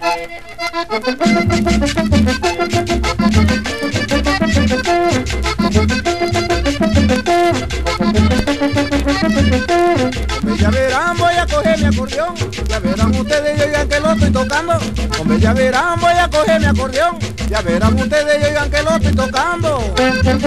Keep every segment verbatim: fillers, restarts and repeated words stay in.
Ya verán, voy a coger mi acordeón, ya verán ustedes y oigan que lo estoy tocando. Hombre, ya verán, voy a coger mi acordeón, ya verán ustedes y oigan que lo estoy tocando.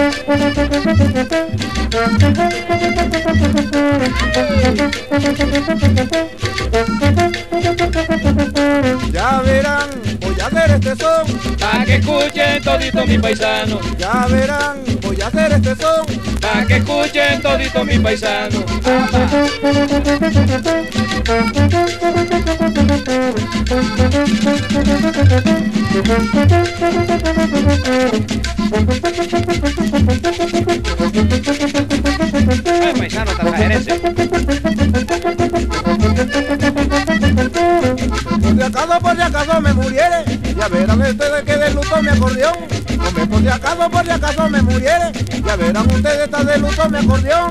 Ya verán, voy a hacer este son, pa' que escuchen todito mis paisanos. ya verán, voy a hacer este son, Pa' que escuchen todito mis paisanos. Ay, paisano tallajerense. por si acaso, por si acaso me muriere, ya verán ustedes que de luto mi acordeón. Hombre, por si acaso, por si acaso me muriere, ya verán ustedes está de luto mi acordeón.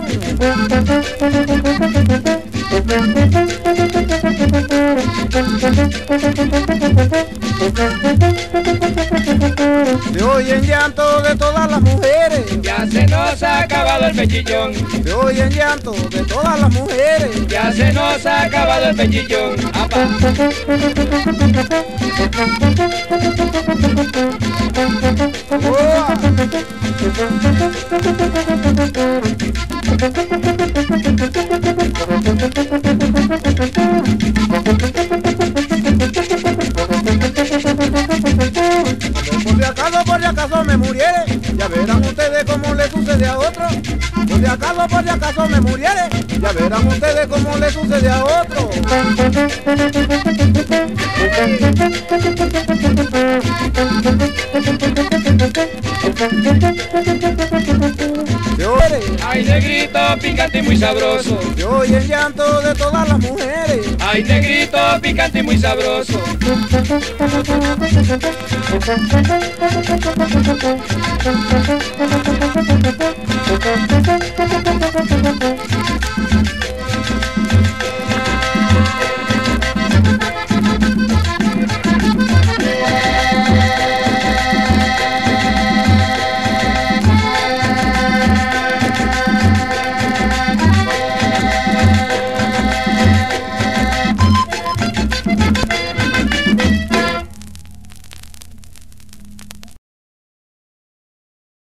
Se oyen llanto de todas las mujeres, Ya se nos ha acabado el pechillón. se oyen llanto de todas las mujeres. Ya se nos ha acabado el pechillón. Apa. ¡Oa! Por si acaso, por si acaso me muriere, ya verán ustedes cómo le sucede a otro. Por si acaso, por si acaso me muriere, ya verán ustedes cómo le sucede a otro. Se oye, Ay, negrito, picante y muy sabroso. se oye el llanto de todas las mujeres. Ay, negrito, picante y muy sabroso.